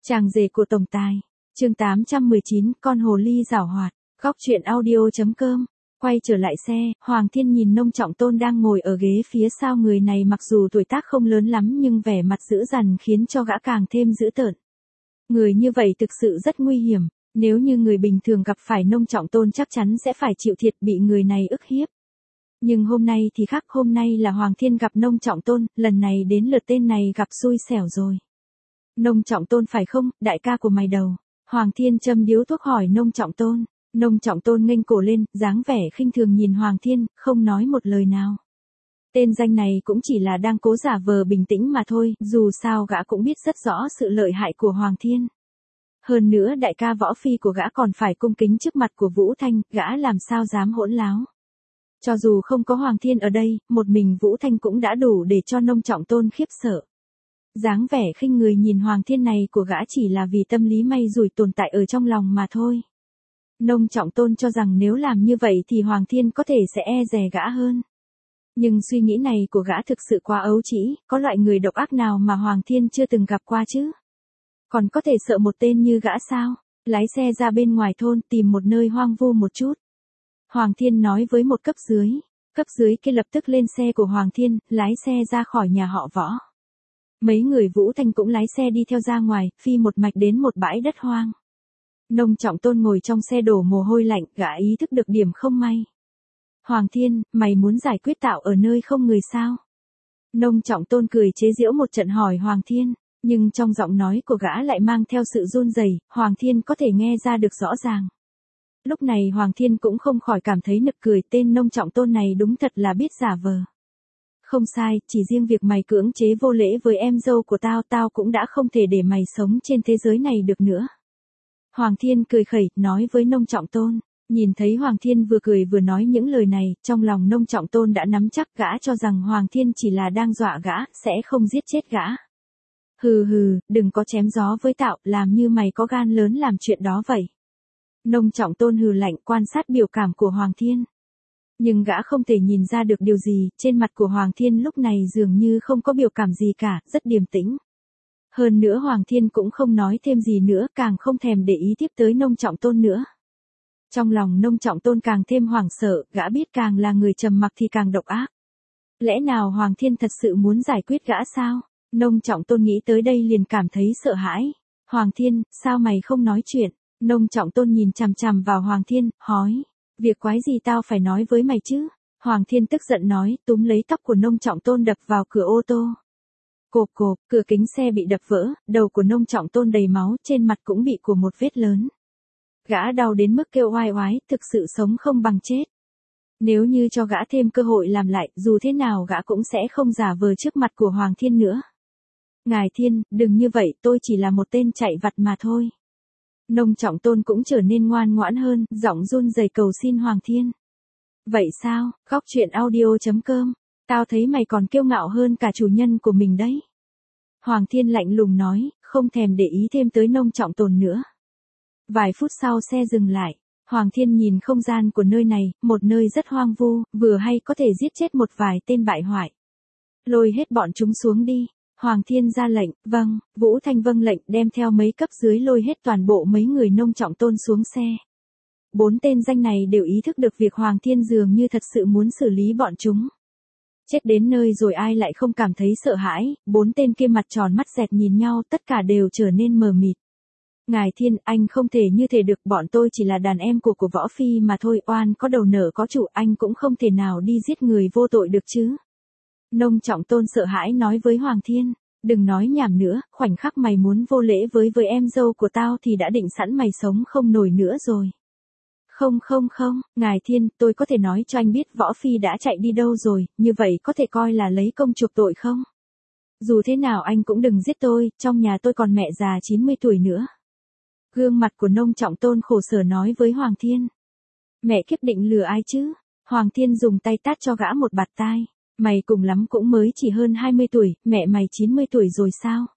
Chàng rể của tổng tài. Chương 819, con hồ ly giảo hoạt. Góc truyện audio.com. Quay trở lại xe, Hoàng Thiên nhìn Nông Trọng Tôn đang ngồi ở ghế phía sau, người này mặc dù tuổi tác không lớn lắm nhưng vẻ mặt dữ dằn khiến cho gã càng thêm dữ tợn. Người như vậy thực sự rất nguy hiểm, nếu như người bình thường gặp phải Nông Trọng Tôn chắc chắn sẽ phải chịu thiệt, bị người này ức hiếp. Nhưng hôm nay thì khác, hôm nay là Hoàng Thiên gặp Nông Trọng Tôn, lần này đến lượt tên này gặp xui xẻo rồi. Nông Trọng Tôn phải không, đại ca của mày đầu? Hoàng Thiên châm điếu thuốc hỏi Nông Trọng Tôn. Nông Trọng Tôn nghênh cổ lên, dáng vẻ khinh thường nhìn Hoàng Thiên, không nói một lời nào. Tên danh này cũng chỉ là đang cố giả vờ bình tĩnh mà thôi, dù sao gã cũng biết rất rõ sự lợi hại của Hoàng Thiên. Hơn nữa đại ca võ phi của gã còn phải cung kính trước mặt của Vũ Thanh, gã làm sao dám hỗn láo. Cho dù không có Hoàng Thiên ở đây, một mình Vũ Thanh cũng đã đủ để cho Nông Trọng Tôn khiếp sợ. Dáng vẻ khinh người nhìn Hoàng Thiên này của gã chỉ là vì tâm lý may rủi tồn tại ở trong lòng mà thôi. Nông Trọng Tôn cho rằng nếu làm như vậy thì Hoàng Thiên có thể sẽ e dè gã hơn. Nhưng suy nghĩ này của gã thực sự quá ấu trĩ, có loại người độc ác nào mà Hoàng Thiên chưa từng gặp qua chứ? Còn có thể sợ một tên như gã sao? Lái xe ra bên ngoài thôn tìm một nơi hoang vu một chút. Hoàng Thiên nói với một cấp dưới. Cấp dưới kia lập tức lên xe của Hoàng Thiên, lái xe ra khỏi nhà họ Võ. Mấy người Vũ Thanh cũng lái xe đi theo ra ngoài, phi một mạch đến một bãi đất hoang. Nông Trọng Tôn ngồi trong xe đổ mồ hôi lạnh, gã ý thức được điểm không may. Hoàng Thiên, mày muốn giải quyết tạo ở nơi không người sao? Nông Trọng Tôn cười chế giễu một trận hỏi Hoàng Thiên, nhưng trong giọng nói của gã lại mang theo sự run rẩy, Hoàng Thiên có thể nghe ra được rõ ràng. Lúc này Hoàng Thiên cũng không khỏi cảm thấy nực cười, tên Nông Trọng Tôn này đúng thật là biết giả vờ. Không sai, chỉ riêng việc mày cưỡng chế vô lễ với em dâu của tao cũng đã không thể để mày sống trên thế giới này được nữa. Hoàng Thiên cười khẩy, nói với Nông Trọng Tôn. Nhìn thấy Hoàng Thiên vừa cười vừa nói những lời này, trong lòng Nông Trọng Tôn đã nắm chắc, gã cho rằng Hoàng Thiên chỉ là đang dọa gã, sẽ không giết chết gã. Hừ, đừng có chém gió với tạo, làm như mày có gan lớn làm chuyện đó vậy. Nông Trọng Tôn hừ lạnh, quan sát biểu cảm của Hoàng Thiên. Nhưng gã không thể nhìn ra được điều gì, trên mặt của Hoàng Thiên lúc này dường như không có biểu cảm gì cả, rất điềm tĩnh. Hơn nữa Hoàng Thiên cũng không nói thêm gì nữa, càng không thèm để ý tiếp tới Nông Trọng Tôn nữa. Trong lòng Nông Trọng Tôn càng thêm hoảng sợ, gã biết càng là người trầm mặc thì càng độc ác. Lẽ nào Hoàng Thiên thật sự muốn giải quyết gã sao? Nông Trọng Tôn nghĩ tới đây liền cảm thấy sợ hãi. Hoàng Thiên, sao mày không nói chuyện? Nông Trọng Tôn nhìn chằm chằm vào Hoàng Thiên, hỏi. Việc quái gì tao phải nói với mày chứ? Hoàng Thiên tức giận nói, túm lấy tóc của Nông Trọng Tôn đập vào cửa ô tô. Cộp cộp, cửa kính xe bị đập vỡ, đầu của Nông Trọng Tôn đầy máu, trên mặt cũng bị của một vết lớn. Gã đau đến mức kêu oai oái, thực sự sống không bằng chết. Nếu như cho gã thêm cơ hội làm lại, dù thế nào gã cũng sẽ không giả vờ trước mặt của Hoàng Thiên nữa. Ngài Thiên, đừng như vậy, tôi chỉ là một tên chạy vặt mà thôi. Nông Trọng Tôn cũng trở nên ngoan ngoãn hơn, giọng run rẩy cầu xin Hoàng Thiên. Vậy sao, góc truyện audio.com, tao thấy mày còn kiêu ngạo hơn cả chủ nhân của mình đấy. Hoàng Thiên lạnh lùng nói, không thèm để ý thêm tới Nông Trọng Tôn nữa. Vài phút sau xe dừng lại, Hoàng Thiên nhìn không gian của nơi này, một nơi rất hoang vu, vừa hay có thể giết chết một vài tên bại hoại. Lôi hết bọn chúng xuống đi. Hoàng Thiên ra lệnh, vâng, Vũ Thanh vâng lệnh, đem theo mấy cấp dưới lôi hết toàn bộ mấy người Nông Trọng Tôn xuống xe. 4 tên danh này đều ý thức được việc Hoàng Thiên dường như thật sự muốn xử lý bọn chúng. Chết đến nơi rồi ai lại không cảm thấy sợ hãi, 4 tên kia mặt tròn mắt dẹt nhìn nhau, tất cả đều trở nên mờ mịt. Ngài Thiên, anh không thể như thế được, bọn tôi chỉ là đàn em của Võ Phi mà thôi, oan có đầu nợ có chủ, anh cũng không thể nào đi giết người vô tội được chứ. Nông Trọng Tôn sợ hãi nói với Hoàng Thiên, đừng nói nhảm nữa, khoảnh khắc mày muốn vô lễ với em dâu của tao thì đã định sẵn mày sống không nổi nữa rồi. Không, Ngài Thiên, tôi có thể nói cho anh biết Võ Phi đã chạy đi đâu rồi, như vậy có thể coi là lấy công chuộc tội không? Dù thế nào anh cũng đừng giết tôi, trong nhà tôi còn mẹ già 90 tuổi nữa. Gương mặt của Nông Trọng Tôn khổ sở nói với Hoàng Thiên. Mẹ kiếp định lừa ai chứ? Hoàng Thiên dùng tay tát cho gã một bạt tai. Mày cùng lắm cũng mới chỉ hơn 20 tuổi, mẹ mày 90 tuổi rồi sao?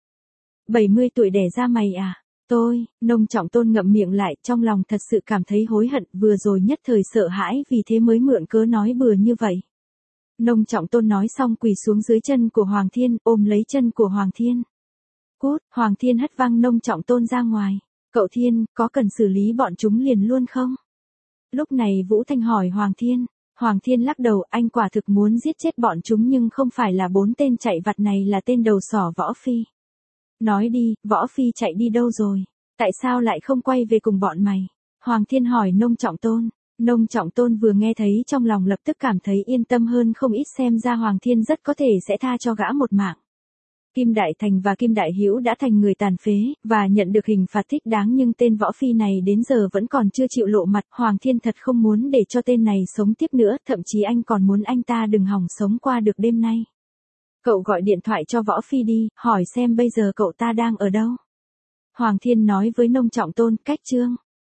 70 tuổi đẻ ra mày à? Nông Trọng Tôn ngậm miệng lại, trong lòng thật sự cảm thấy hối hận, vừa rồi nhất thời sợ hãi vì thế mới mượn cớ nói bừa như vậy. Nông Trọng Tôn nói xong quỳ xuống dưới chân của Hoàng Thiên, ôm lấy chân của Hoàng Thiên. Cút, Hoàng Thiên hất văng Nông Trọng Tôn ra ngoài. Cậu Thiên, có cần xử lý bọn chúng liền luôn không? Lúc này Vũ Thanh hỏi Hoàng Thiên. Hoàng Thiên lắc đầu, anh quả thực muốn giết chết bọn chúng nhưng không phải là 4 tên chạy vặt này là tên đầu sỏ Võ Phi. Nói đi, Võ Phi chạy đi đâu rồi? Tại sao lại không quay về cùng bọn mày? Hoàng Thiên hỏi Nông Trọng Tôn. Nông Trọng Tôn vừa nghe thấy trong lòng lập tức cảm thấy yên tâm hơn không ít, xem ra Hoàng Thiên rất có thể sẽ tha cho gã một mạng. Kim Đại Thành và Kim Đại Hữu đã thành người tàn phế, và nhận được hình phạt thích đáng, nhưng tên Võ Phi này đến giờ vẫn còn chưa chịu lộ mặt. Hoàng Thiên thật không muốn để cho tên này sống tiếp nữa, thậm chí anh còn muốn anh ta đừng hòng sống qua được đêm nay. Cậu gọi điện thoại cho Võ Phi đi, hỏi xem bây giờ cậu ta đang ở đâu. Hoàng Thiên nói với Nông Trọng Tôn, cách Trương